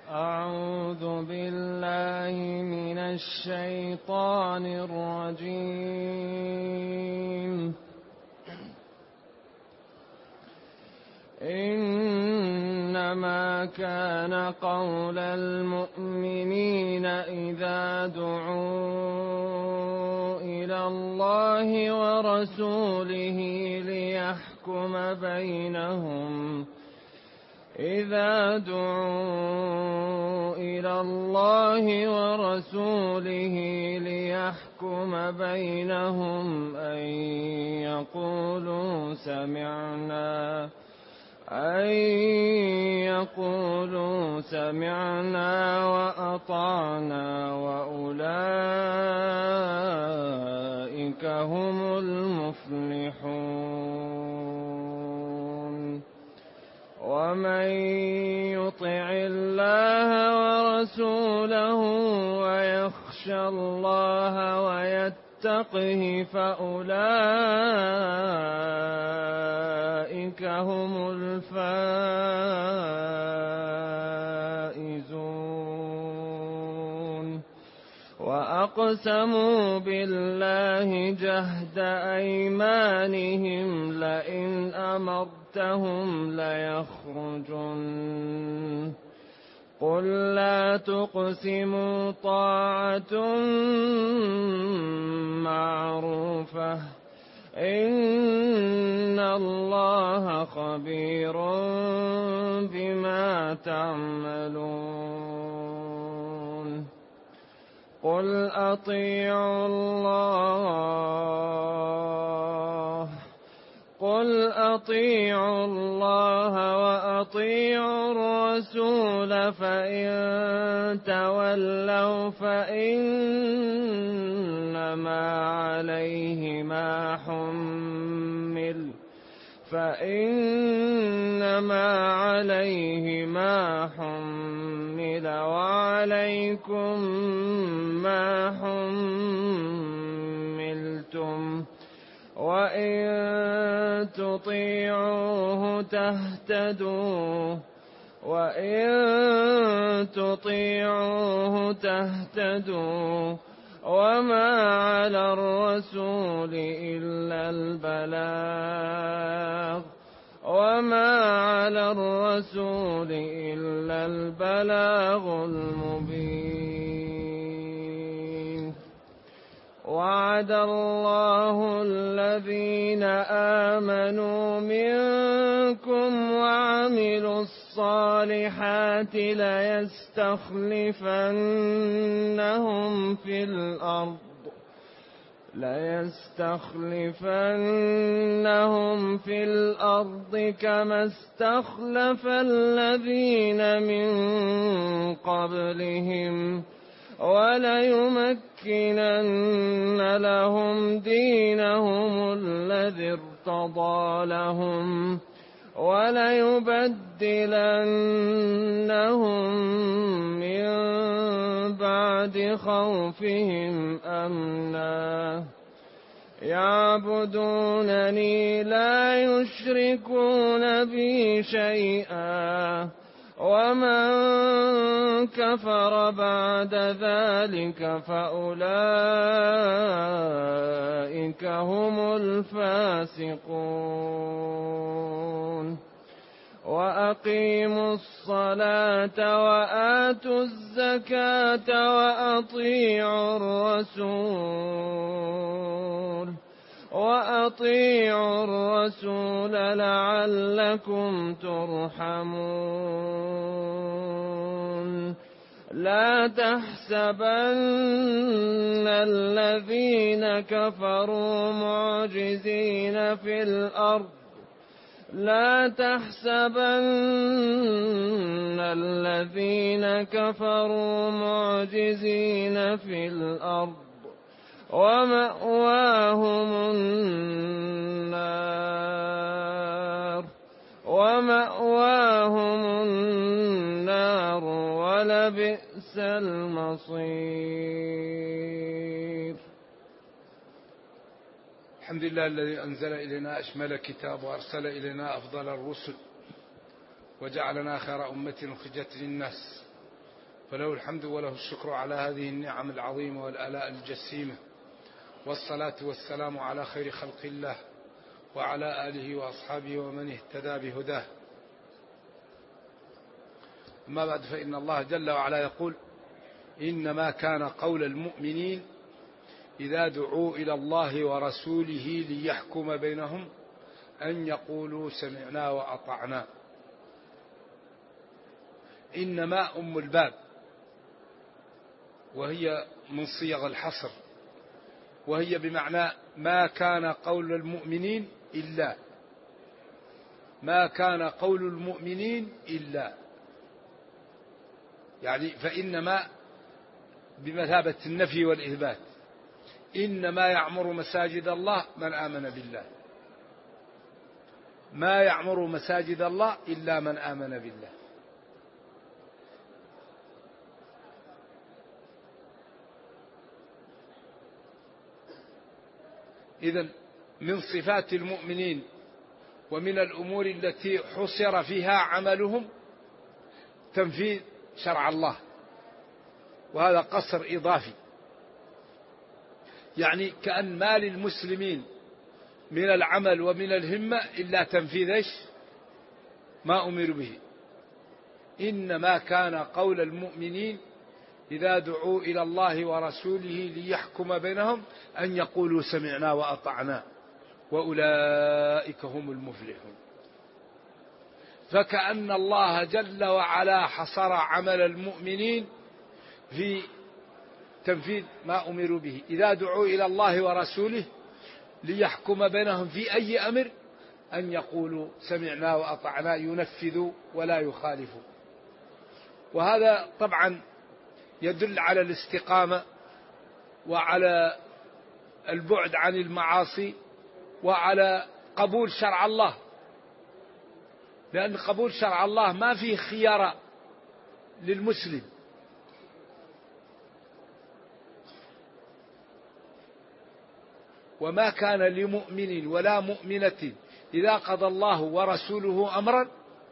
أعوذ بالله من الشيطان الرجيم. إنما كان قول المؤمنين إذا دعوا إلى الله ورسوله ليحكم بينهم أن يقولوا سمعنا وأطعنا وأولئك هم المفلحون. ومن يطع الله ورسوله ويخشى الله ويتقه فأولئك هم الفائزون. وأقسموا بالله جهد أيمانهم لئن أمرتهم ليخرجن قل لا تقسموا طاعة معروفة إن الله خبير بما تعملون. قل أطيعوا الله وأطيعوا الرسول فإن تولوا فإنما عليه ما حمل وعليكم ما حملتم وإن تطيعوه تهتدوا وما على الرسول إلا البلاغ المبين. وعد الله الذين آمنوا منكم وعملوا الصالحات ليستخلفنهم في الأرض كما استخلف الذين من قبلهم وليمكنن لهم دينهم الذي ارتضى لهم وليبدلنهم من بعد خوفهم أمنا يعبدونني لا يشركون بي شيئا ومن كفر بعد ذلك فأولئك هم الفاسقون. وأقيموا الصلاة وآتوا الزكاة وأطيعوا الرسول لعلكم ترحمون. لا تحسبن الذين كفروا معجزين في الأرض ومأواهم النار ولبئس المصير. الحمد لله الذي أنزل إلينا أشمل كتاب وأرسل إلينا أفضل الرسل وجعلنا خير أمة أخرجت للناس فله الحمد وله الشكر على هذه النعم العظيمة والآلاء الجسيمة، والصلاة والسلام على خير خلق الله وعلى آله وأصحابه ومن اهتدى بهداه. أما بعد، فإن الله جل وعلا يقول: إنما كان قول المؤمنين إذا دعوا إلى الله ورسوله ليحكم بينهم أن يقولوا سمعنا وأطعنا. إنما أم الباب، وهي من صيغ الحصر، وهي بمعنى ما كان قول المؤمنين إلا، ما كان قول المؤمنين إلا، يعني فإنما بمثابة النفي والإثبات. إنما يعمر مساجد الله من آمن بالله، ما يعمر مساجد الله إلا من آمن بالله. إذن من صفات المؤمنين ومن الأمور التي حصر فيها عملهم تنفيذ شرع الله، وهذا قصر إضافي، يعني كأن ما للمسلمين من العمل ومن الهمة إلا تنفيذ ما أمروا به. إنما كان قول المؤمنين إذا دعوا إلى الله ورسوله ليحكم بينهم أن يقولوا سمعنا وأطعنا وأولئك هم المفلحون. فكأن الله جل وعلا حصر عمل المؤمنين في تنفيذ ما أمروا به، إذا دعوا إلى الله ورسوله ليحكم بينهم في أي أمر أن يقولوا سمعنا وأطعنا، ينفذوا ولا يخالفوا. وهذا طبعا يدل على الاستقامة وعلى البعد عن المعاصي وعلى قبول شرع الله، لأن قبول شرع الله ما فيه خيار للمسلم. وما كان لمؤمن ولا مؤمنة إذا قضى الله ورسوله أمرا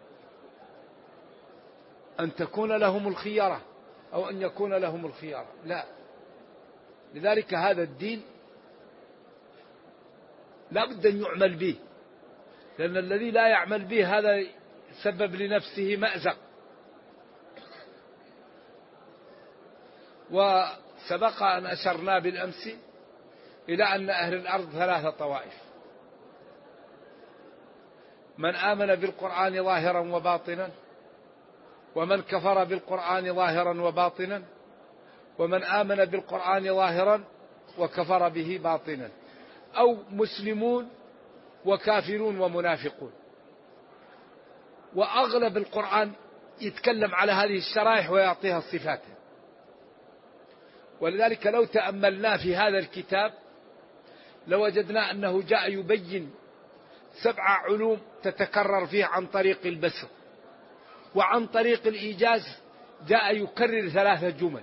أن تكون لهم الخيارة أو أن يكون لهم الخيارة، لا. لذلك هذا الدين لا بد أن يعمل به، لأن الذي لا يعمل به هذا سبب لنفسه مأزق. وسبق أن أشرنا بالأمس إلى أن أهل الأرض 3 طوائف: من آمن بالقرآن ظاهرا وباطنا، ومن كفر بالقرآن ظاهرا وباطنا، ومن آمن بالقرآن ظاهرا وكفر به باطنا، أو مسلمون وكافرون ومنافقون. وأغلب القرآن يتكلم على هذه الشرائح ويعطيها صفاتها. ولذلك لو تأملنا في هذا الكتاب لوجدنا أنه جاء يبين 7 علوم تتكرر فيه عن طريق البسط، وعن طريق الإيجاز جاء يكرر 3 جمل.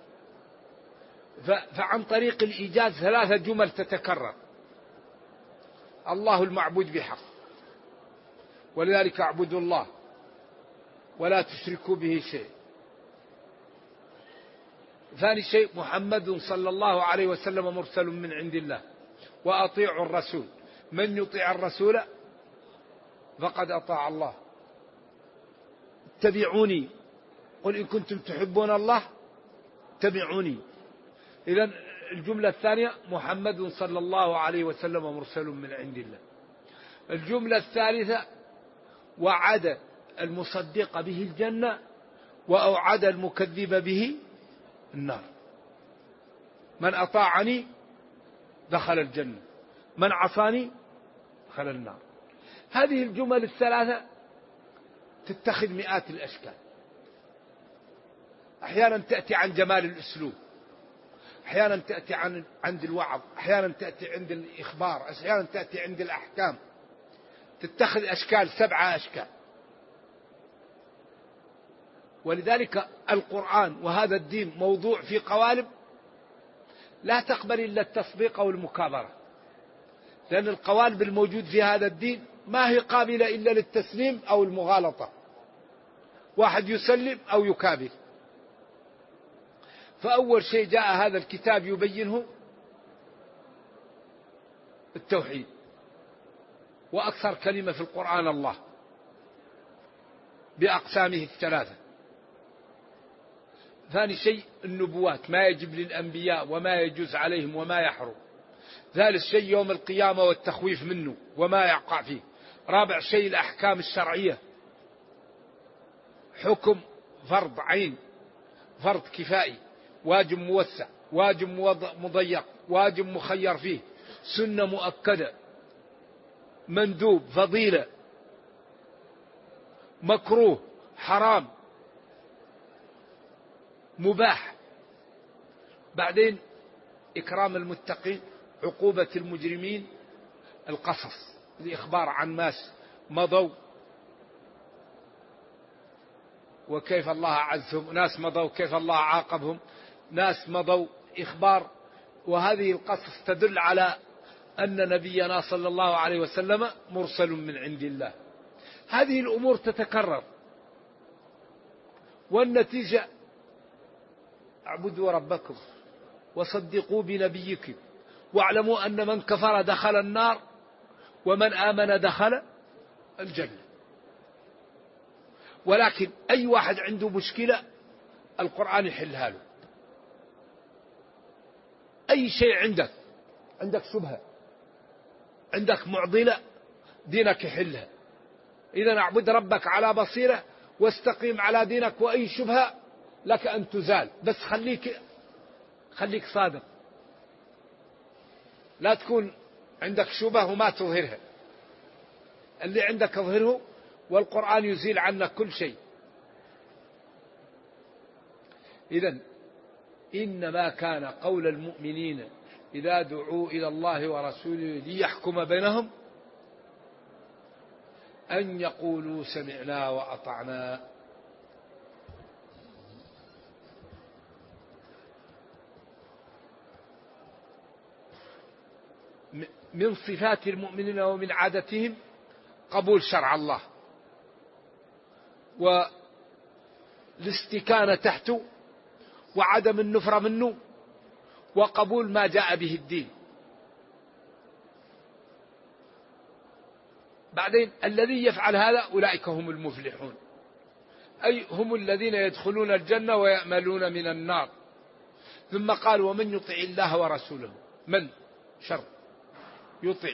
فعن طريق الإيجاز 3 جمل تتكرر: الله المعبود بحق، ولذلك اعبدوا الله ولا تشركوا به شيء. ثاني شيء: محمد صلى الله عليه وسلم مرسل من عند الله، وأطيعوا الرسول، من يطيع الرسول فقد أطاع الله. اتبعوني، قل إن كنتم تحبون الله اتبعوني. إذن الجملة الثانية: محمد صلى الله عليه وسلم مرسل من عند الله. الجملة الثالثة: وعد المصدق به الجنة وأوعد المكذب به النار. من أطاعني دخل الجنة، من عصاني دخل النار. هذه الجمل ال3 تتخذ مئات الأشكال. أحيانا تأتي عن جمال الأسلوب، أحيانا تأتي عند الوعظ، أحيانا تأتي عند الإخبار، أحيانا تأتي عند الأحكام. تتخذ أشكال، 7 أشكال. ولذلك القرآن وهذا الدين موضوع في قوالب لا تقبل إلا التصديق أو المكابرة، لأن القوالب الموجود في هذا الدين ما هي قابلة إلا للتسليم أو المغالطة، واحد يسلم أو يكابر. فأول شيء جاء هذا الكتاب يبينه التوحيد، وأكثر كلمة في القرآن الله بأقسامه الثلاثة. ثاني شيء النبوات، ما يجب للأنبياء وما يجوز عليهم وما يحرم. ثالث شيء يوم القيامة والتخويف منه وما يقع فيه. رابع شيء الأحكام الشرعية، حكم فرض عين، فرض كفائي، واجب موسع، واجب مضيق، واجب مخير فيه، سنة مؤكدة، مندوب، فضيلة، مكروه، حرام، مباح. بعدين إكرام المتقين، عقوبة المجرمين، القصص، الإخبار عن ناس مضوا وكيف الله أعزهم، ناس مضوا كيف الله عاقبهم، ناس مضوا، إخبار. وهذه القصص تدل على أن نبينا صلى الله عليه وسلم مرسل من عند الله. هذه الأمور تتكرر، والنتيجة اعبدوا ربكم وصدقوا بنبيكم واعلموا أن من كفر دخل النار ومن آمن دخل الجنة. ولكن أي واحد عنده مشكلة القرآن يحلها له. أي شيء عندك شبهة، عندك معضلة، دينك يحلها. إذا اعبد ربك على بصيرة واستقيم على دينك، وأي شبهة لك أن تزال، بس خليك صادق، لا تكون عندك شبهة وما تظهرها. اللي عندك اظهره، والقرآن يزيل عنك كل شيء. إذن إنما كان قول المؤمنين إذا دعوا إلى الله ورسوله ليحكم بينهم أن يقولوا سمعنا وأطعنا. من صفات المؤمنين ومن عادتهم قبول شرع الله والاستكانة تحته وعدم النفرة منه وقبول ما جاء به الدين. بعدين الذي يفعل هذا أولئك هم المفلحون، أي هم الذين يدخلون الجنة ويأملون من النار. ثم قال ومن يطع الله ورسوله، من شر يطع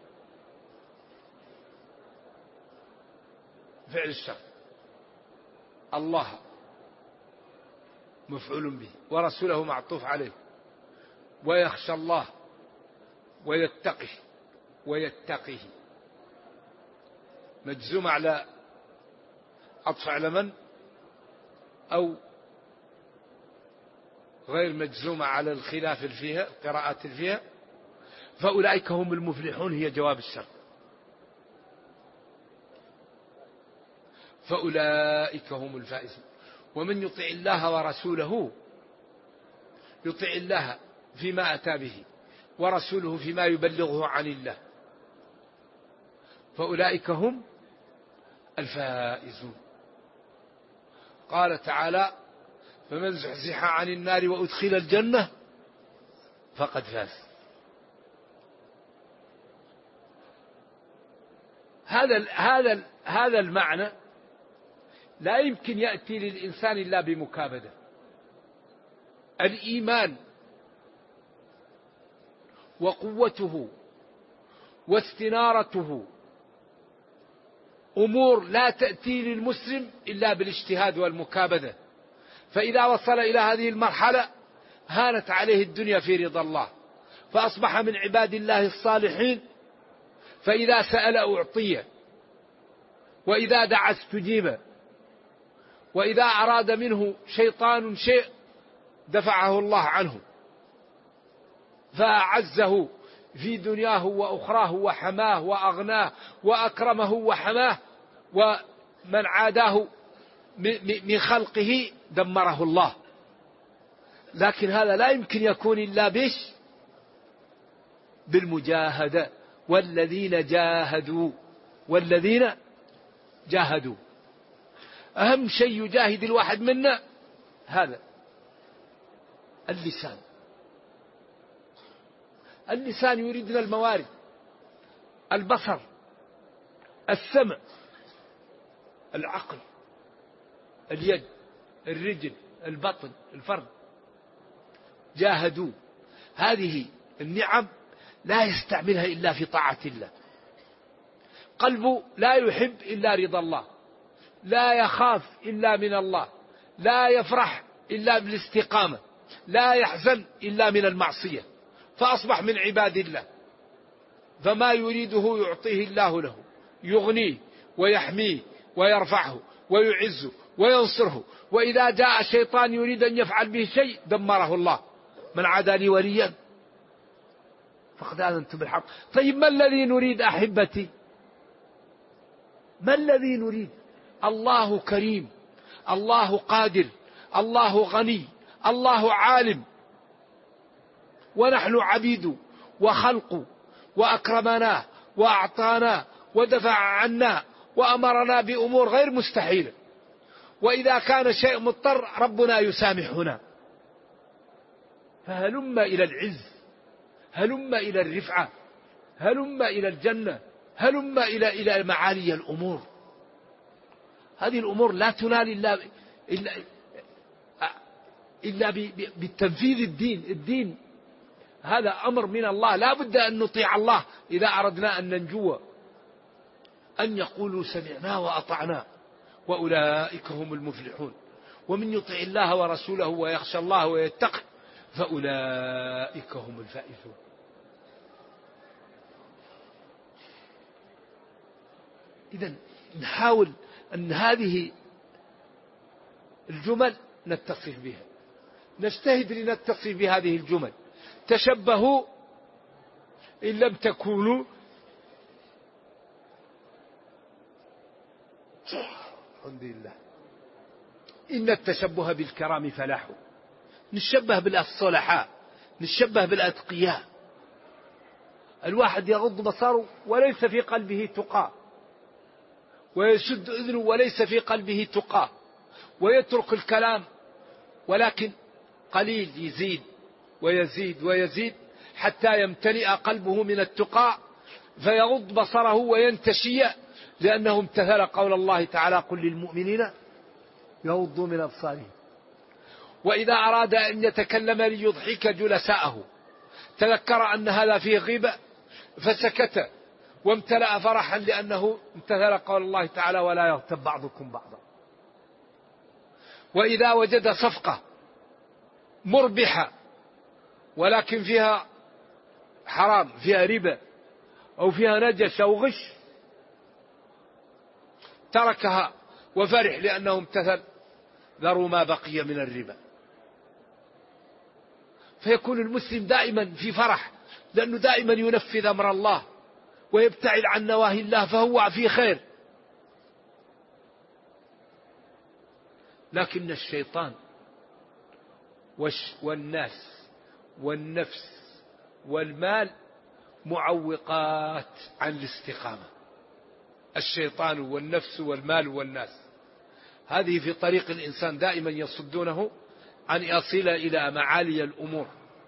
فعل الشر، الله مفعول به ورسوله معطوف عليه، ويخشى الله ويتقيه مجزوم على عطف على من، أو غير مجزومة على الخلاف فيها، قراءات فيها. فأولئك هم المفلحون هي جواب الشر. فأولئك هم الفائزون. ومن يطع الله ورسوله، يطع الله فيما أتى به ورسوله فيما يبلغه عن الله، فأولئك هم الفائزون. قال تعالى فمن زحزح عن النار وأدخل الجنة فقد فاز. هذا المعنى لا يمكن يأتي للإنسان إلا بمكابدة. الإيمان وقوته واستنارته أمور لا تأتي للمسلم إلا بالاجتهاد والمكابدة. فإذا وصل إلى هذه المرحلة هانت عليه الدنيا في رضا الله، فأصبح من عباد الله الصالحين. فإذا سأل أعطيه، وإذا دعا استجيب، وإذا أراد منه شيطان شيء دفعه الله عنه، فأعزه في دنياه وأخراه وحماه وأغناه وأكرمه وحماه. ومن عاداه من خلقه دمره الله. لكن هذا لا يمكن يكون إلا بالمجاهدة. والذين جاهدوا أهم شيء يجاهد الواحد منا هذا. اللسان. اللسان يريدنا الموارد: البصر، السمع، العقل، اليد، الرجل، البطن، الفرد. جاهدوا. هذه النعم لا يستعملها إلا في طاعة الله. قلبه لا يحب إلا رضا الله، لا يخاف إلا من الله، لا يفرح إلا بالاستقامة، لا يحزن إلا من المعصية، فأصبح من عباد الله. فما يريده يعطيه الله له، يغنيه ويحميه ويرفعه ويعزه وينصره. وإذا جاء الشيطان يريد أن يفعل به شيء دمره الله: من عادى لي وليا فقد آذنت بالحق. طيب ما الذي نريد أحبتي؟ ما الذي نريد؟ الله كريم، الله قادر، الله غني، الله عالم، ونحن عبيد وخلق، وأكرمنا وأعطانا ودفع عنا وأمرنا بأمور غير مستحيلة. وإذا كان شيء مضطر ربنا يسامحنا. فهلم إلى العز، هلم إلى الرفعة، هلم إلى الجنة، هلم إلى معالي الأمور. هذه الأمور لا تنال إلا بالتنفيذ الدين. الدين هذا أمر من الله، لا بد أن نطيع الله إذا أردنا أن ننجو. أن يقولوا سمعنا وأطعنا وأولئك هم المفلحون. ومن يطع الله ورسوله ويخشى الله ويتقي فأولئك هم الفائزون. إذن نحاول أن هذه الجمل نتصف بها، نجتهد لنتصف بهذه الجمل. تشبهوا إن لم تكونوا الحمد لله. إن التشبه بالكرام فلاح. نشبه بالصلحاء، نشبه بالأتقياء. الواحد يغض بصره وليس في قلبه تقى، ويسد أذنه وليس في قلبه تقى، ويترك الكلام ولكن قليل يزيد ويزيد ويزيد حتى يمتلئ قلبه من التقى فيغض بصره وينتشي، لأنه امتثل قول الله تعالى: قل للمؤمنين يغضوا من أبصارهم. وإذا أراد أن يتكلم ليضحك جلساءه تذكر أن هذا فيه غيبة فسكت وامتلأ فرحا، لأنه امتثل قول الله تعالى: ولا يغتب بعضكم بعضا. وإذا وجد صفقة مربحة ولكن فيها حرام، فيها ربا أو فيها نجس أو غش، تركها وفرح لأنه امتثل: ذروا ما بقي من الربا. فيكون المسلم دائما في فرح، لأنه دائما ينفذ أمر الله ويبتعد عن نواهي الله، فهو في خير. لكن الشيطان والناس والنفس والمال معوقات عن الاستقامة. الشيطان والنفس والمال والناس هذه في طريق الإنسان دائما يصدونه عن يصل إلى معالي الأمور.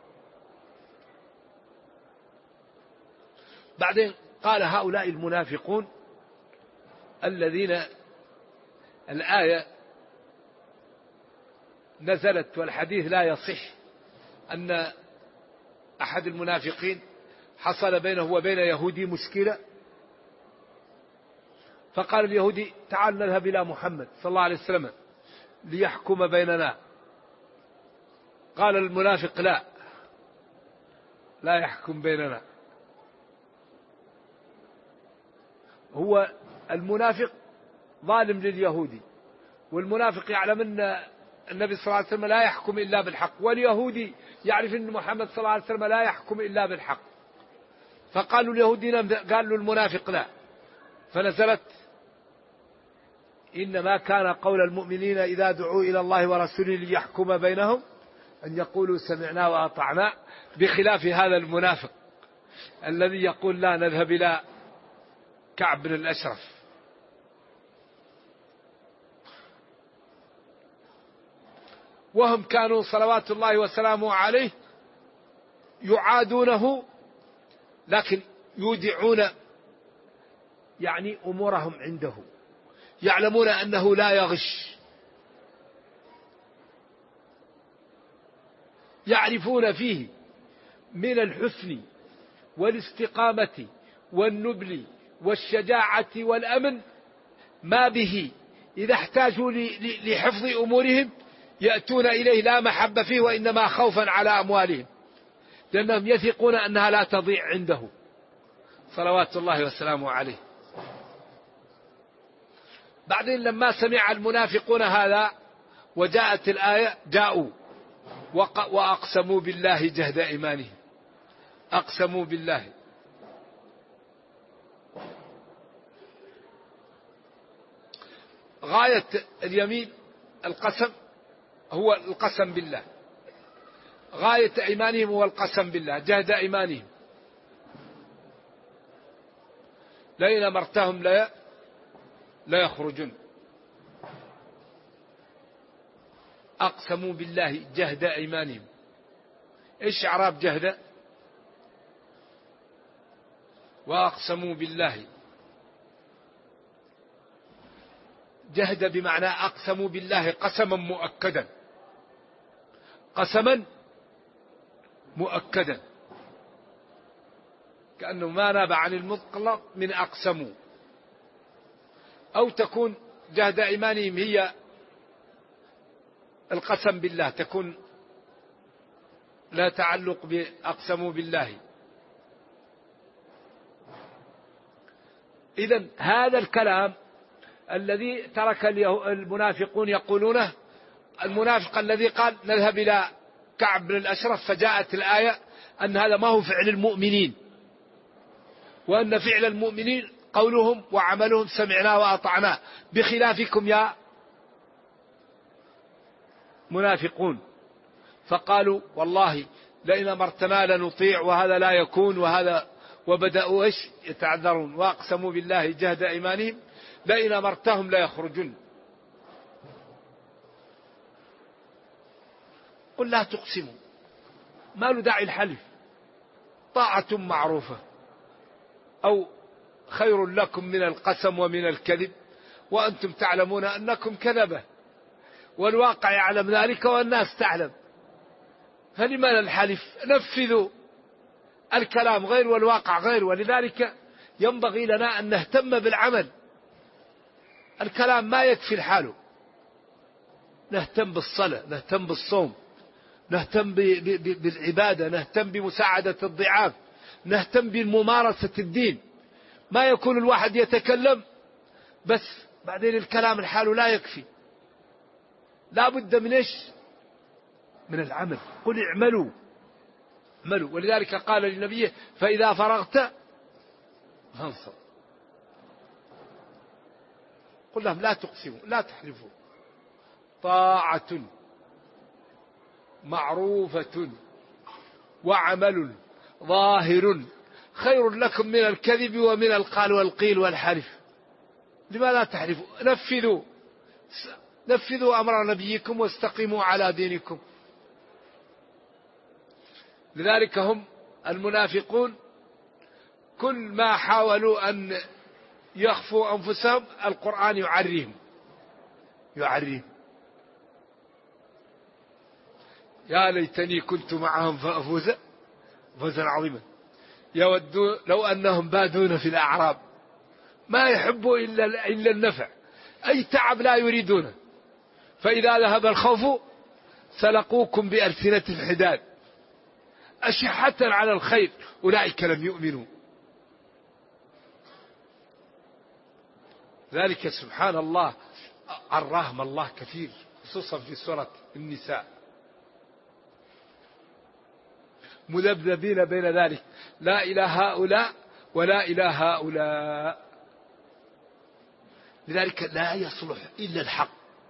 بعدين قال: هؤلاء المنافقون الذين الآية نزلت والحديث لا يصح أن أحد المنافقين حصل بينه وبين يهودي مشكلة، فقال اليهودي: تعال نذهب إلى محمد صلى الله عليه وسلم ليحكم بيننا. قال المنافق: لا يحكم بيننا. هو المنافق ظالم لليهودي، والمنافق يعلم أن النبي صلى الله عليه وسلم لا يحكم إلا بالحق، واليهودي يعرف أن محمد صلى الله عليه وسلم لا يحكم إلا بالحق. فقالوا اليهودي قالوا المنافق لا. فنزلت: إنما كان قول المؤمنين إذا دعوا إلى الله ورسوله ليحكم بينهم أن يقولوا سمعنا وأطعنا، بخلاف هذا المنافق الذي يقول: لا نذهب إلى كعب بن الأشرف. وهم كانوا صلوات الله وسلامه عليه يعادونه، لكن يودعون يعني أمورهم عنده، يعلمون أنه لا يغش، يعرفون فيه من الحسن والاستقامة والنبل والشجاعة والأمن ما به إذا احتاجوا لحفظ أمورهم يأتون إليه لا محبة فيه وإنما خوفا على أموالهم، لأنهم يثقون أنها لا تضيع عنده صلوات الله وسلامه عليه. بعدين لما سمع المنافقون هذا وجاءت الآية جاءوا وأقسموا بالله جهد إيمانهم، أقسموا بالله. غاية اليمين القسم هو القسم بالله، غاية إيمانهم هو القسم بالله جهد إيمانهم، لئن أمرتهم لا يخرجون. أقسموا بالله جهد إيمانهم. إيش إعراب جهد؟ وأقسموا بالله جهد بمعنى أقسموا بالله قسما مؤكدا، قسما مؤكدا، كأنه ما ناب عن المطلق من أقسموا. أو تكون جهد إيمانهم هي القسم بالله، تكون لا تعلق بأقسموا بالله. إذن هذا الكلام الذي ترك المنافقون يقولونه، المنافق الذي قال نذهب إلى كعب بن الأشرف فجاءت الآية أن هذا ما هو فعل المؤمنين، وأن فعل المؤمنين قولهم وعملهم سمعنا وأطعنا، بخلافكم يا منافقون. فقالوا والله لئن أمرتنا لنطيع وهذا لا يكون وهذا، وبدأوا إيش يتعذرون. وأقسموا بالله جهد إيمانهم لئن أمرتهم لا يخرجون. قل لا تقسموا، ما له داعي الحلف، طاعة معروفة، أو خير لكم من القسم ومن الكذب وأنتم تعلمون أنكم كذبة، والواقع يعلم ذلك والناس تعلم، فلماذا الحلف؟ نفذوا، الكلام غير والواقع غير. ولذلك ينبغي لنا أن نهتم بالعمل، الكلام ما يكفي الحال، نهتم بالصلاة، نهتم بالصوم، نهتم بالعبادة، نهتم بمساعدة الضعاف، نهتم بممارسة الدين. ما يكون الواحد يتكلم بس بعدين الكلام الحال لا يكفي، لا بد من إيش؟ من العمل. قل اعملوا اعملوا. ولذلك قال للنبي فإذا فرغت فانصب. قل لهم لا تقسموا لا تحلفوا، طاعة معروفة وعمل ظاهر خير لكم من الكذب ومن القال والقيل والحلف. لماذا تحلفوا؟ نفذوا أمر نبيكم واستقيموا على دينكم. لذلك هم المنافقون كل ما حاولوا أن يخفوا أنفسهم القرآن يعريهم يا ليتني كنت معهم فأفوز فوزا عظيما. يودوا لو أنهم بادون في الأعراب ما يحبوا إلا النفع، أي تعب لا يريدونه. فإذا ذهب الخوف سلقوكم بألسنة الحداد أشحة على الخير أولئك لم يؤمنوا. ذلك سبحان الله عراهم الله كثير، خصوصا في سورة النساء، مذبذبين بين ذلك لا إلى هؤلاء ولا إلى هؤلاء. لذلك لا يصلح إلا الحق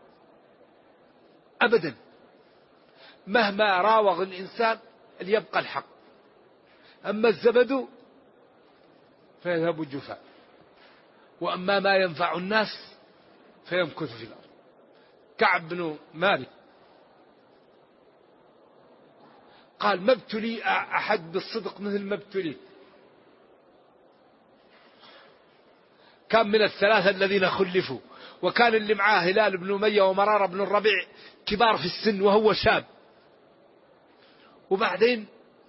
أبدا، مهما راوغ الإنسان ليبقى الحق، أما الزبد فيذهب جفاء، وأما ما ينفع الناس فيمكث في الأرض. كعب بن مالك قال ما ابتلي أحد بالصدق مثل ما ابتليت. كان من الثلاثة الذين خلفوا، وكان اللي معاه هلال بن أمية ومرارة بن الربيع كبار في السن وهو شاب. وبعدين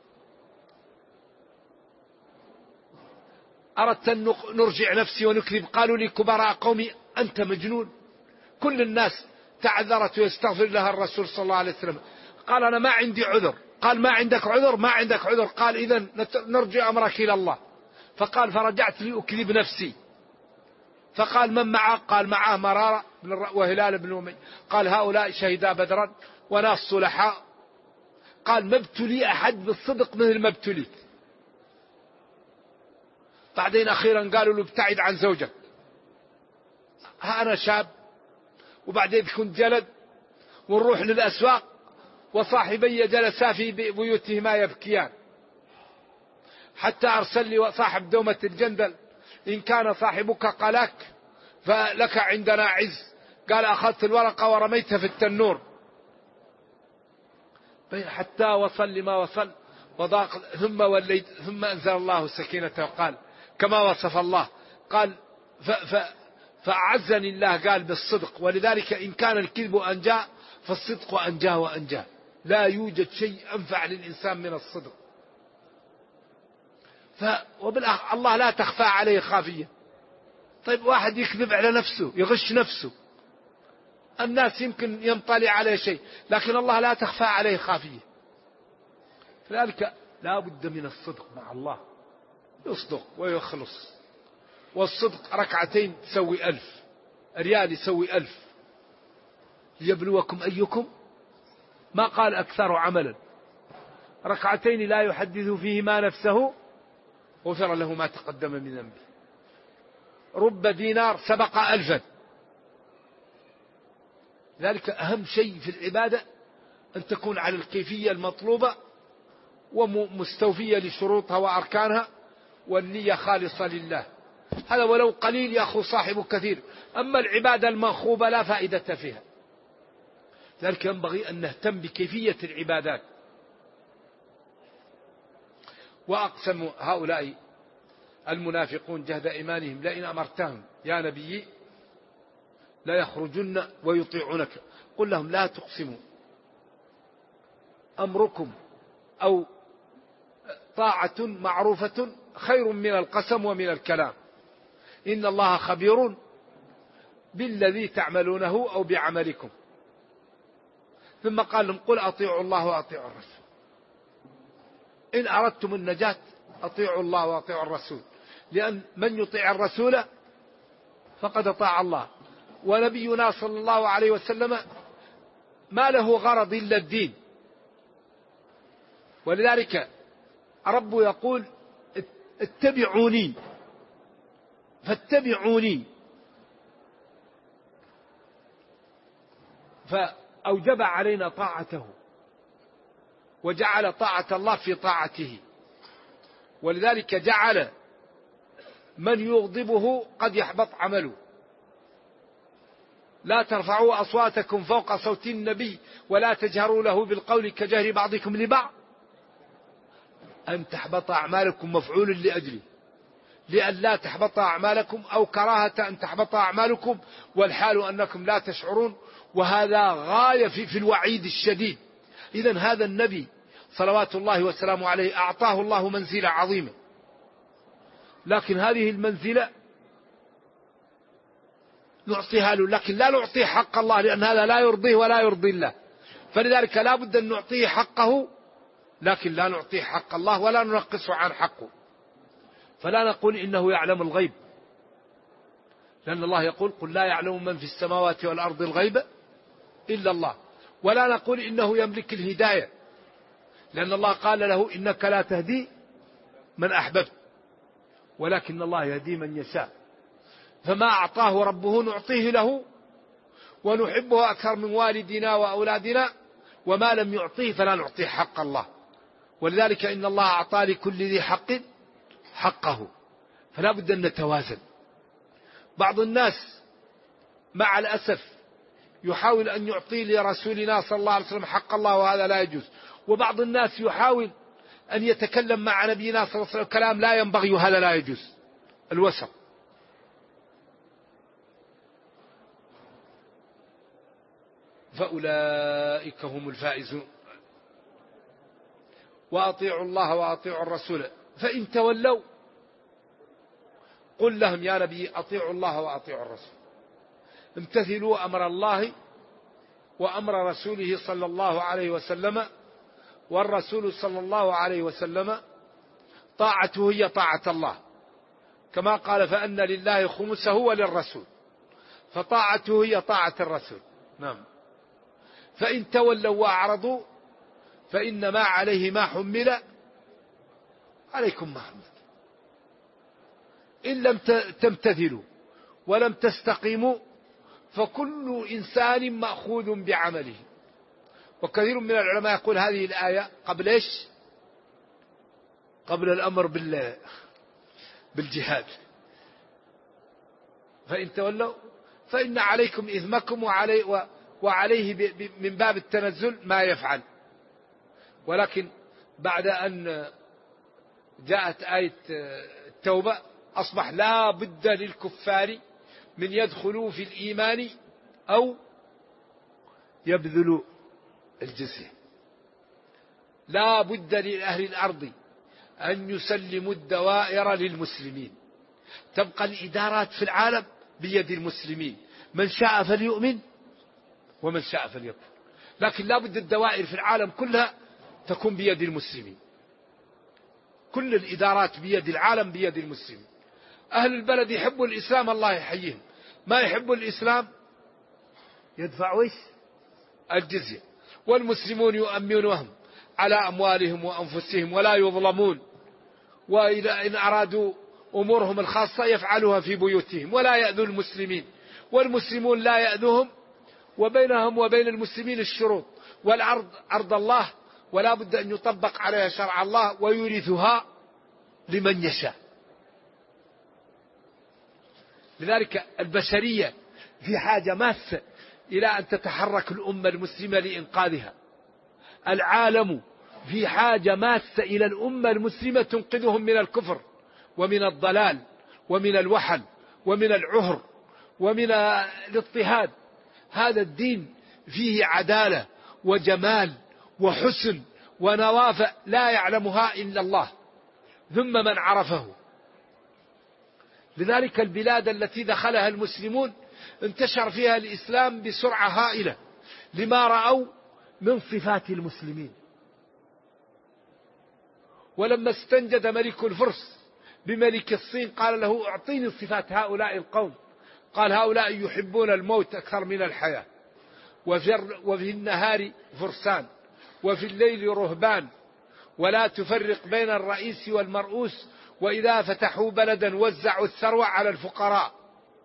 أردت أن نرجع نفسي ونكذب، قالوا لي كبراء قومي أنت مجنون، كل الناس تعذرت ويستغفر لها الرسول صلى الله عليه وسلم. قال أنا ما عندي عذر. قال ما عندك عذر؟ ما عندك عذر. قال إذن نرجع أمرك إلى الله. فقال فرجعت لأكذب نفسي. فقال من معه؟ قال معه مرارة وهلال بن أمية. قال هؤلاء شهدا بدرا وناس صلحاء. قال ما ابتلي أحد بالصدق مثل ما ابتليت. بعدين أخيرا قالوا له ابتعد عن زوجك، ها أنا شاب وبعدين كنت جلد، ونروح للأسواق وصاحبي جلسا في بيوتهما يبكيان، حتى أرسل لي صاحب دومة الجندل إن كان صاحبك قلاك فلك عندنا عز. قال أخذت الورقة ورميتها في التنور حتى وصل لما وصل وضاق. ثم وليت، ثم أنزل الله سكينته وقال كما وصف الله، قال فأعزني الله قال بالصدق. ولذلك إن كان الكذب أنجاه فالصدق أنجاه وأنجاه. لا يوجد شيء أنفع للإنسان من الصدق. الله لا تخفى عليه خافية. طيب واحد يكذب على نفسه يغش نفسه، الناس يمكن ينطلع عليه شيء، لكن الله لا تخفى عليه خافية. لذلك لا بد من الصدق مع الله، يصدق ويخلص. والصدق ركعتين تسوي 1000 ريال، يسوي 1000. ليبلوكم أيكم، ما قال أكثر عملا. ركعتين لا يحدث فيهما نفسه غفر له ما تقدم من ذنبه. رب دينار سبق 1000. ذلك أهم شيء في العبادة أن تكون على الكيفية المطلوبة ومستوفية لشروطها وأركانها، والنية خالصة لله. هذا ولو قليل يأخذ صاحب كثير. أما العبادة المنخوبة لا فائدة فيها. ذلك ينبغي أن نهتم بكيفية العبادات. وأقسم هؤلاء المنافقون جهد إيمانهم لئن أمرتهم يا نبي لا يخرجن ويطيعونك. قل لهم لا تقسموا، أمركم أو طاعة معروفة خير من القسم ومن الكلام. إن الله خبير بالذي تعملونه أو بعملكم. ثم قال لهم قل أطيعوا الله وأطيعوا الرسول إن أردتم النجاة. أطيعوا الله وأطيعوا الرسول، لأن من يطيع الرسول فقد أطاع الله. ونبينا صلى الله عليه وسلم ما له غرض إلا الدين. ولذلك رب يقول اتبعوني، فاتبعوني. فأوجب علينا طاعته وجعل طاعة الله في طاعته. ولذلك جعل من يغضبه قد يحبط عمله. لا ترفعوا أصواتكم فوق صوت النبي ولا تجهروا له بالقول كجهر بعضكم لبعض أن تحبط أعمالكم، مفعول لأجله، لأن لا تحبط أعمالكم أو كراهة أن تحبط أعمالكم والحال أنكم لا تشعرون. وهذا غاية في الوعيد الشديد. إذن هذا النبي صلوات الله وسلامه عليه أعطاه الله منزلة عظيمة، لكن هذه المنزلة نعطيها له، لكن لا نعطيه حق الله، لأن هذا لا يرضيه ولا يرضي الله. فلذلك لا بد أن نعطيه حقه، لكن لا نعطيه حق الله ولا ننقصه عن حقه. فلا نقول إنه يعلم الغيب، لأن الله يقول قل لا يعلم من في السماوات والأرض الغيب إلا الله. ولا نقول إنه يملك الهداية، لأن الله قال له إنك لا تهدي من أحببت ولكن الله يهدي من يشاء. فما أعطاه ربه نعطيه له، ونحبه أكثر من والدنا وأولادنا. وما لم يعطيه فلا نعطيه حق الله. ولذلك إن الله أعطى لكل ذي حق حقه. فلا بد أن نتوازن. بعض الناس مع الأسف يحاول أن يعطي لرسولنا صلى الله عليه وسلم حق الله، وهذا لا يجوز. وبعض الناس يحاول أن يتكلم مع نبينا صلى الله عليه وسلم كلام لا ينبغي، وهذا لا يجوز. الوسط. فأولئك هم الفائزون. وأطيعوا الله وأطيعوا الرسول فإن تولوا قل لهم يا نبي أطيعوا الله وأطيعوا الرسول، امتثلوا أمر الله وأمر رسوله صلى الله عليه وسلم. والرسول صلى الله عليه وسلم طاعته هي طاعة الله، كما قال فأن لله خمسه وللرسول، فطاعته هي طاعة الرسول. نعم. فإن تولوا وأعرضوا فإنما عليه ما حمل عليكم ما حمل. إن لم تمتثلوا ولم تستقيموا فكل إنسان مأخوذ بعمله. وكثير من العلماء يقول هذه الآية قبل إيش؟ قبل الأمر بالجهاد. فإن تولوا فإن عليكم إثمكم وعليه من باب التنزل ما يفعل. ولكن بعد أن جاءت آية التوبة أصبح لا بد للكفار من يدخلوا في الإيمان أو يبذلوا الجزية. لا بد لأهل الأرض أن يسلموا الدوائر للمسلمين. تبقى الإدارات في العالم بيد المسلمين، من شاء فليؤمن ومن شاء فليكفر، لكن لا بد الدوائر في العالم كلها تكون بيد المسلمين. كل الإدارات بيد العالم بيد المسلمين. أهل البلد يحبوا الإسلام الله يحييهم، ما يحبوا الإسلام يدفعوا الجزية. والمسلمون يؤمنونهم على أموالهم وأنفسهم ولا يظلمون، وإذا إن أرادوا أمورهم الخاصة يفعلوها في بيوتهم ولا يأذوا المسلمين، والمسلمون لا يأذوهم، وبينهم وبين المسلمين الشروط. والأرض أرض الله ولا بد أن يطبق عليها شرع الله ويورثها لمن يشاء. لذلك البشرية في حاجة ماسة إلى أن تتحرك الأمة المسلمة لإنقاذها. العالم في حاجة ماسة إلى الأمة المسلمة تنقذهم من الكفر ومن الضلال ومن الوحل ومن العهر ومن الاضطهاد. هذا الدين فيه عدالة وجمال وحسن ونظافة لا يعلمها إلا الله ثم من عرفه. لذلك البلاد التي دخلها المسلمون انتشر فيها الإسلام بسرعة هائلة لما رأوا من صفات المسلمين. ولما استنجد ملك الفرس بملك الصين قال له اعطيني صفات هؤلاء القوم، قال هؤلاء يحبون الموت أكثر من الحياة، وفي النهار فرسان وفي الليل رهبان ولا تفرق بين الرئيس والمرؤوس، وإذا فتحوا بلدا وزعوا الثروة على الفقراء.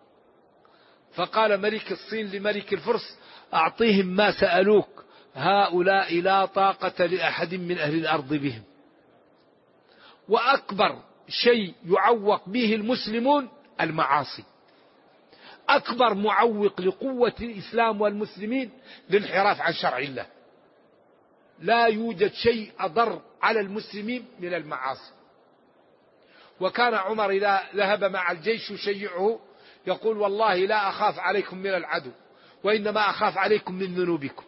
فقال ملك الصين لملك الفرس أعطيهم ما سألوك، هؤلاء لا طاقة لأحد من أهل الأرض بهم. وأكبر شيء يعوق به المسلمون المعاصي. أكبر معوق لقوة الإسلام والمسلمين الانحراف عن شرع الله. لا يوجد شيء أضر على المسلمين من المعاصي. وكان عمر إذا ذهب مع الجيش يشيعه يقول والله لا أخاف عليكم من العدو وإنما أخاف عليكم من ذنوبكم.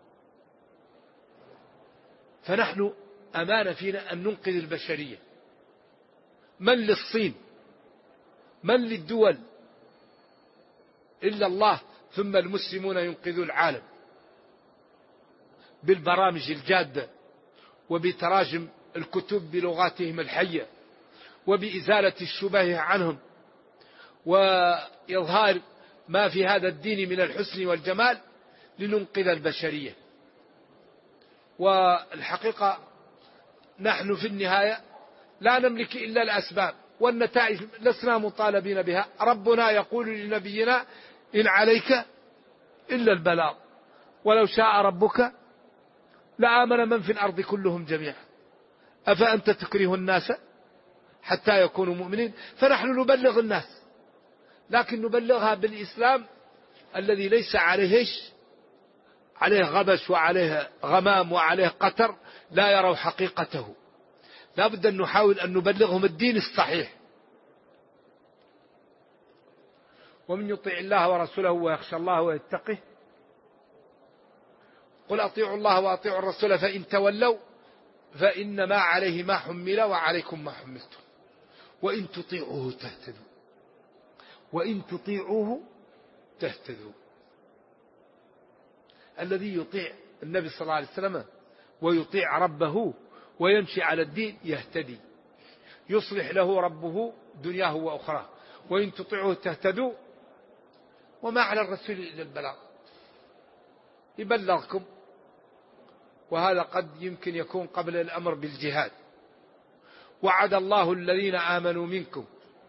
فنحن أمانة فينا أن ننقذ البشرية. من للصين من للدول إلا الله، ثم المسلمون ينقذوا العالم بالبرامج الجادة وبتراجم الكتب بلغاتهم الحية وبإزالة الشبه عنهم وإظهار ما في هذا الدين من الحسن والجمال لننقذ البشرية. والحقيقة نحن في النهاية لا نملك إلا الأسباب، والنتائج لسنا مطالبين بها. ربنا يقول لنبينا إن عليك إلا البلاغ ولو شاء ربك لآمن من في الأرض كلهم جميعا أفأنت تكره الناس حتى يكونوا مؤمنين. فنحن نبلغ الناس، لكن نبلغها بالإسلام الذي ليس عليه عليه غبش وعليه غمام وعليه قتر لا يروا حقيقته. لا بد أن نحاول أن نبلغهم الدين الصحيح. ومن يطيع الله ورسوله ويخشى الله ويتقه قل أطيعوا الله وأطيعوا الرسول فإن تولوا فإنما عليه ما حمل وعليكم ما حملتم وإن تطيعوه تهتدوا. وإن تطيعوه تهتدوا. الذي يطيع النبي صلى الله عليه وسلم ويطيع ربه ويمشي على الدين يهتدي، يصلح له ربه دنياه وأخراه. وإن تطيعوه تهتدوا. وما على الرسول إلا البلاغ، يبلغكم، وهذا قد يمكن يكون قبل الأمر بالجهاد. وعد الله الذين آمنوا منكم.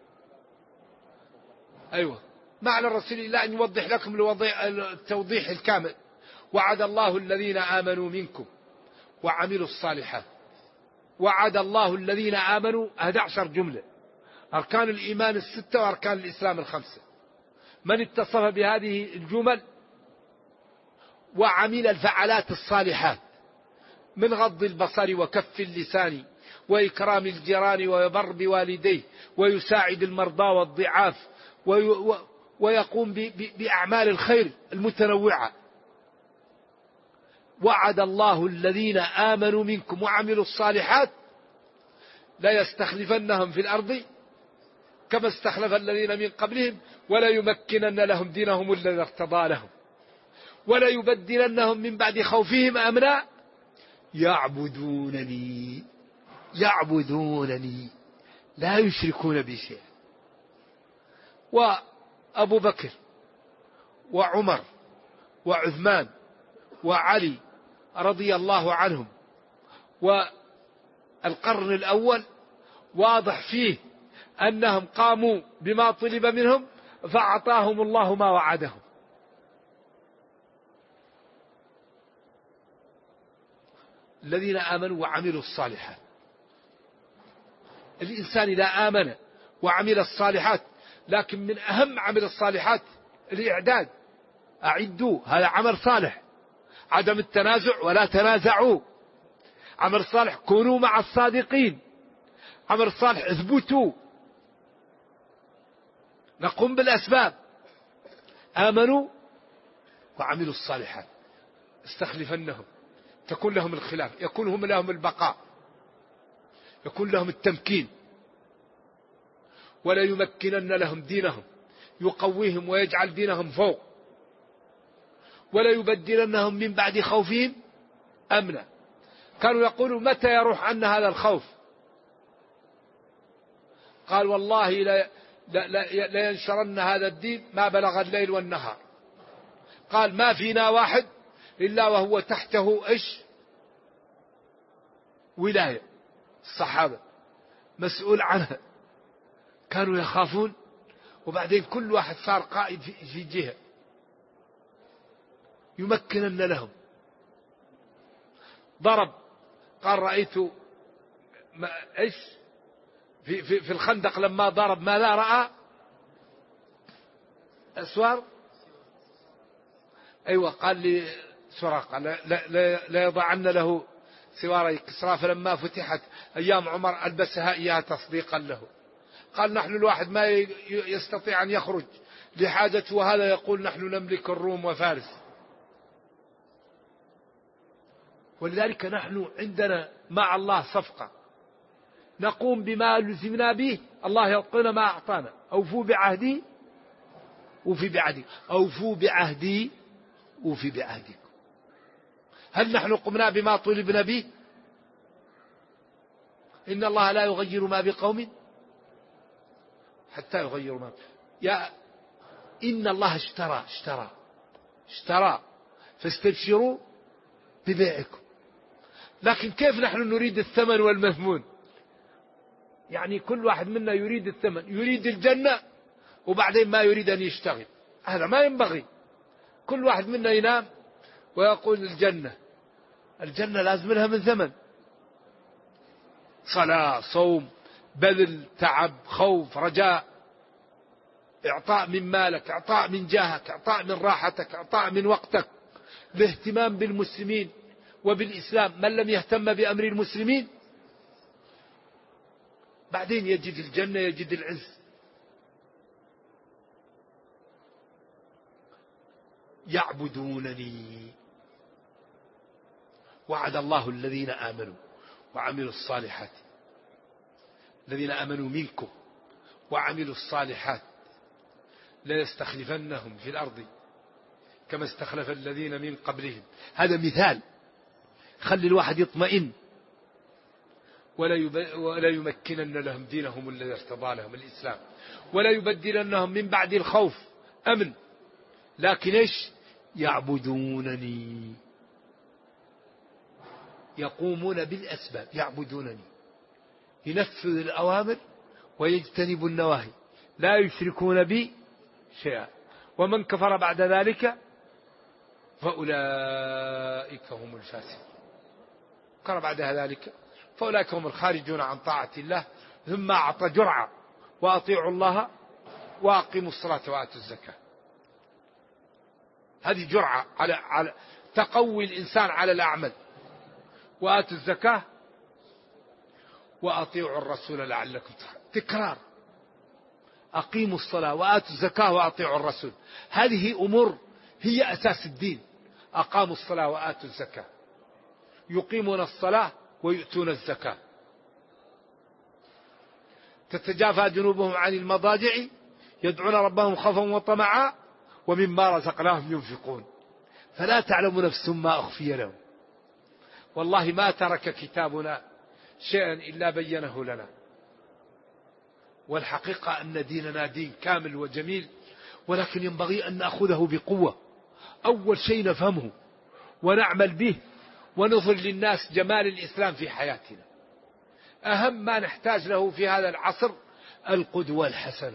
أيوة، ما على الرسول إلا أن يوضح لكم التوضيح الكامل. وعد الله الذين آمنوا منكم وعملوا الصالحات. وعد الله الذين آمنوا 11 جملة، أركان الإيمان 6 وأركان الإسلام 5. من اتصف بهذه الجمل وعمل الفعلات الصالحات من غض البصر وكف اللسان وإكرام الجيران ويبر بوالديه ويساعد المرضى والضعاف ويقوم بأعمال الخير المتنوعة. وعد الله الذين آمنوا منكم وعملوا الصالحات لا يستخلفنهم في الأرض كما استخلف الذين من قبلهم ولا يمكنن لهم دينهم الذي ارتضى لهم ولا يبدلنهم من بعد خوفهم أمنا يعبدونني لا يشركون بي شيئا. وأبو بكر وعمر وعثمان وعلي رضي الله عنهم والقرن الأول واضح فيه أنهم قاموا بما طلب منهم فأعطاهم الله ما وعدهم. الذين آمنوا وعملوا الصالحات. الإنسان إذا آمن وعمل الصالحات، لكن من أهم عمل الصالحات الإعداد. أعدوا، هذا عمل صالح. عدم التنازع ولا تنازعوا. عمل صالح كونوا مع الصادقين. عمل صالح اثبتوا. نقوم بالأسباب. آمنوا وعملوا الصالحات استخلفنهم، تكون لهم الخلاف، يكون هم لهم البقاء، يكون لهم التمكين. ولا يمكنن لهم دينهم، يقويهم ويجعل دينهم فوق. ولا يبدلنهم من بعد خوفهم أمنا. كانوا يقولوا متى يروح عنا هذا الخوف؟ قال والله لا ينشرن هذا الدين ما بلغ الليل والنهار. قال ما فينا واحد إلا وهو تحته إيش؟ ولاية. الصحابة مسؤول عنها، كانوا يخافون. وبعدين كل واحد صار قائد في جهة يمكنن لهم. ضرب، قال رأيت إيش في الخندق لما ضرب ما لا رأى أسوار. أيوة، قال لي سراقة لا يضعن له سواري كسرى، فلما فتحت أيام عمر ألبسها إياها تصديقا له. قال نحن الواحد ما يستطيع أن يخرج لحاجته، وهذا يقول نحن نملك الروم وفارس. ولذلك نحن عندنا مع الله صفقة، نقوم بما لزمنا به، الله يعطينا ما أعطانا. أوفوا بعهدي وفي بعهدي، أوفوا بعهدي وفي بعهدكم. هل نحن قمنا بما طلبنا به؟ إن الله لا يغير ما بقوم حتى يغيروا ما إن الله اشترى فاستبشروا ببيعكم. لكن كيف نحن نريد الثمن والمثمون؟ يعني كل واحد منا يريد الثمن، يريد الجنة، وبعدين ما يريد أن يشتغل. هذا ما ينبغي. كل واحد منا ينام ويقول الجنة لازم لها من ثمن، صلاة، صوم، بذل، تعب، خوف، رجاء، إعطاء من مالك، إعطاء من جاهك، إعطاء من راحتك، إعطاء من وقتك، الاهتمام بالمسلمين وبالإسلام من لم يهتم بأمر المسلمين بعدين يجد الجنة، يجد العز. يعبدونني. وعد الله الذين آمنوا وعملوا الصالحات، الذين آمنوا منكم وعملوا الصالحات ليستخلفنهم في الأرض كما استخلف الذين من قبلهم. هذا مثال خلي الواحد يطمئن. ولا يمكنن لهم دينهم الذي ارتضى لهم الإسلام ولا يبدلنهم من بعد الخوف أمن. لكن إيش؟ يعبدونني، يقومون بالأسباب. يعبدونني ينفذ الأوامر ويجتنب النواهي، لا يشركون بي شيئا. ومن كفر بعد ذلك فأولئك هم الفاسقون. كفر بعد ذلك فأولئك هم الخارجون عن طاعة الله. ثم أعطى جرعة: وأطيعوا الله وأقيموا الصلاة وآتوا الزكاة. هذه جرعة على تقوي الإنسان على الأعمال. وآتوا الزكاة وأطيعوا الرسول لعلكم ترحمون. تكرار: أقيموا الصلاة وآتوا الزكاة وأطيعوا الرسول. هذه أمور هي أساس الدين. أقاموا الصلاة وآتوا الزكاة، يقيمون الصلاة ويؤتون الزكاة. تتجافى جنوبهم عن المضاجع يدعون ربهم خوفا وطمعا ومما رزقناهم ينفقون. فلا تعلم نفس ما أخفي لهم. والله ما ترك كتابنا شيئا إلا بينه لنا. والحقيقة أن ديننا دين كامل وجميل، ولكن ينبغي أن نأخذه بقوة. أول شيء نفهمه ونعمل به ونظهر للناس جمال الإسلام في حياتنا. أهم ما نحتاج له في هذا العصر القدوة الحسنة.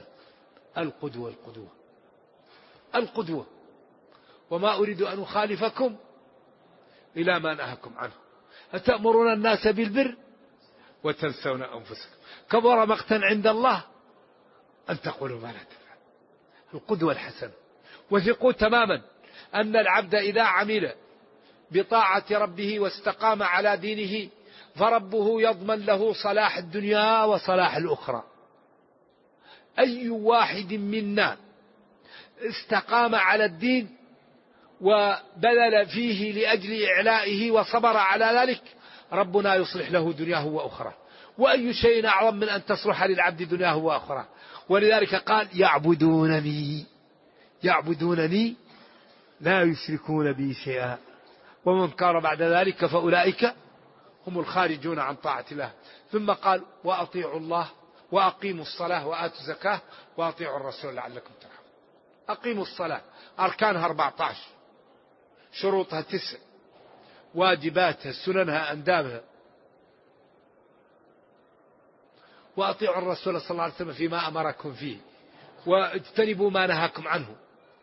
القدوة. وما أريد أن أخالفكم إلى ما نهاكم عنه. أتأمرون الناس بالبر وتنسون أنفسكم كبر مقتا عند الله أن تقولوا ما لا تفعل. القدوة الحسنة. وثقوا تماما أن العبد إذا عمل بطاعة ربه واستقام على دينه فربه يضمن له صلاح الدنيا وصلاح الأخرى. أي واحد منا استقام على الدين وبذل فيه لأجل إعلائه وصبر على ذلك ربنا يصلح له دنياه وأخرى. وأي شيء أعظم من أن تصلح للعبد دنياه وأخرى. ولذلك قال: يعبدونني لا يشركون بي شيئا ومن كفر بعد ذلك فأولئك هم الخارجون عن طاعة الله. ثم قال: وأطيعوا الله وأقيموا الصلاة وآتوا الزكاة وأطيعوا الرسول لعلكم ترحمون. أقيموا الصلاة أركانها 14، شروطها 9، واجباتها سننها أندابها. وأطيعوا الرسول صلى الله عليه وسلم فيما أمركم فيه واجتنبوا ما نهاكم عنه.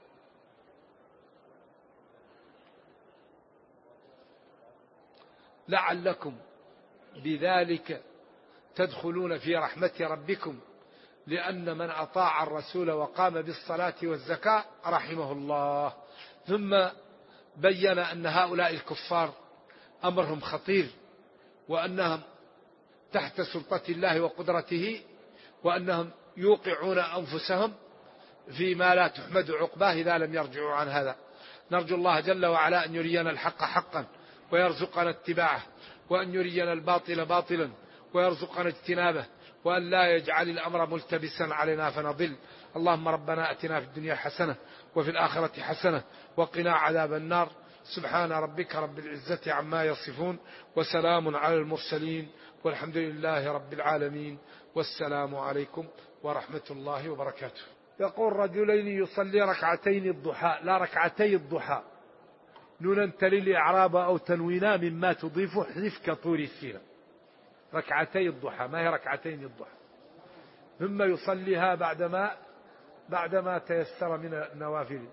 لعلكم بذلك تدخلون في رحمة ربكم لأن من أطاع الرسول وقام بالصلاة والزكاة رحمه الله. ثم بين أن هؤلاء الكفار أمرهم خطير وأنهم تحت سلطة الله وقدرته وأنهم يوقعون أنفسهم فيما لا تحمد عقباه إذا لم يرجعوا عن هذا. نرجو الله جل وعلا أن يرينا الحق حقا ويرزقنا اتباعه، وأن يرينا الباطل باطلا ويرزقنا اجتنابه، وأن لا يجعل الأمر ملتبسا علينا فنضل. اللهم ربنا أتنا في الدنيا حسنة وفي الآخرة حسنة وقنا عذاب النار. سبحان ربك رب العزة عما يصفون وسلام على المرسلين والحمد لله رب العالمين والسلام عليكم ورحمة الله وبركاته. يقول: رجلين يصلي ركعتين الضحى، لا ركعتي الضحى، نونا تلي الإعراب أو تنوينا مما تضيف احذف كطور السينة. ركعتي الضحى ما هي ركعتين الضحى. ثم يصليها بعدما تيسر من النوافل.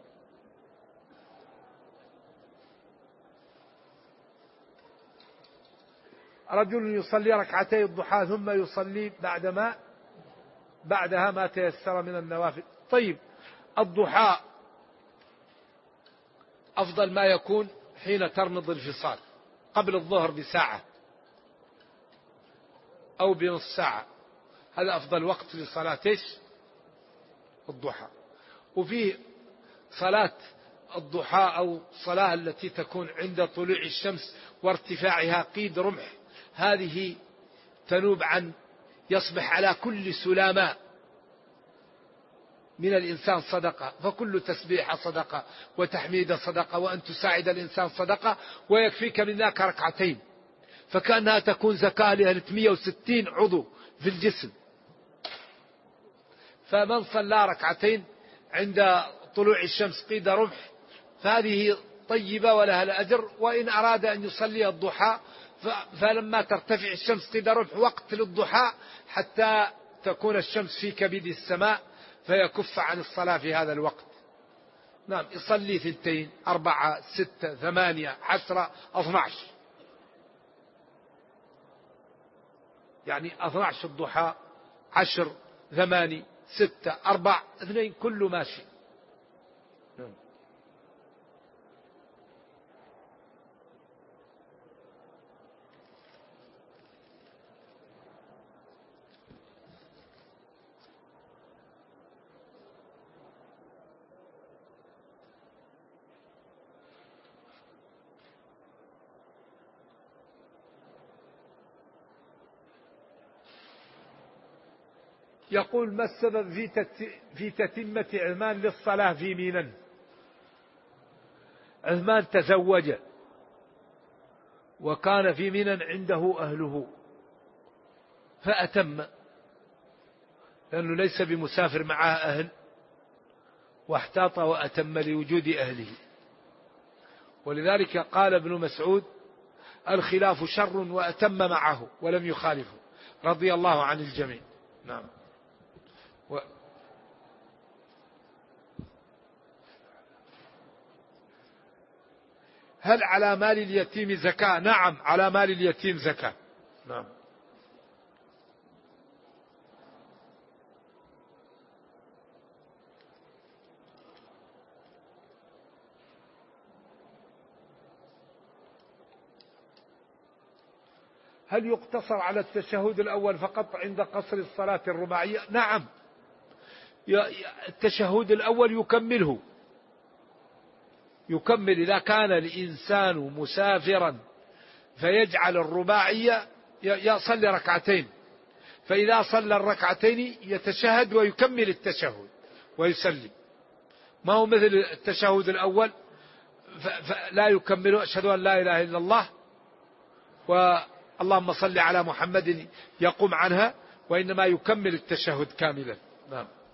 رجل يصلي ركعتي الضحى ثم يصلي بعدها ما تيسر من النوافل. طيب، الضحى أفضل ما يكون حين ترمض الفصال قبل الظهر بساعة أو بنصف ساعة، هذا أفضل وقت لصلاة الضحى. وفيه صلاة الضحى أو الصلاة التي تكون عند طلوع الشمس وارتفاعها قيد رمح، هذه تنوب عن يصبح على كل سلامة من الإنسان صدقة، فكل تسبيح صدقة وتحميد صدقة وأن تساعد الإنسان صدقة، ويكفيك من ذاك ركعتين، فكأنها تكون زكاة ل 160 عضو في الجسم. فمن صلى ركعتين عند طلوع الشمس قيد رمح فهذه طيبة ولها الأجر. وإن أراد أن يصلي الضحى فلما ترتفع الشمس قيد رمح وقت للضحى حتى تكون الشمس في كبد السماء فيكف عن الصلاة في هذا الوقت. نعم، يصلي 2 4 6 8 10 12، يعني 12 الضحى 10 8 6 4 2 كله ماشي. يقول: ما السبب في تتمة عثمان للصلاة في ميناء؟ عثمان تزوج وكان في ميناء عنده أهله فأتم، لأنه ليس بمسافر معه أهل، واحتاط وأتم لوجود أهله. ولذلك قال ابن مسعود: الخلاف شر وأتم معه ولم يخالفه، رضي الله عن الجميع. نعم. هل على مال اليتيم زكاة؟ نعم، على مال اليتيم زكاة. نعم. هل يقتصر على التشهد الأول فقط عند قصر الصلاة الرباعية؟ نعم، التشهد الأول يكمل إذا كان الإنسان مسافرا فيجعل الرباعية يصلي ركعتين، فإذا صلى الركعتين يتشهد ويكمل التشهد ويسلم، ما هو مثل التشهد الأول فلا يكمل أشهد أن لا إله إلا الله واللهم صل على محمد يقوم عنها، وإنما يكمل التشهد كاملا. نعم.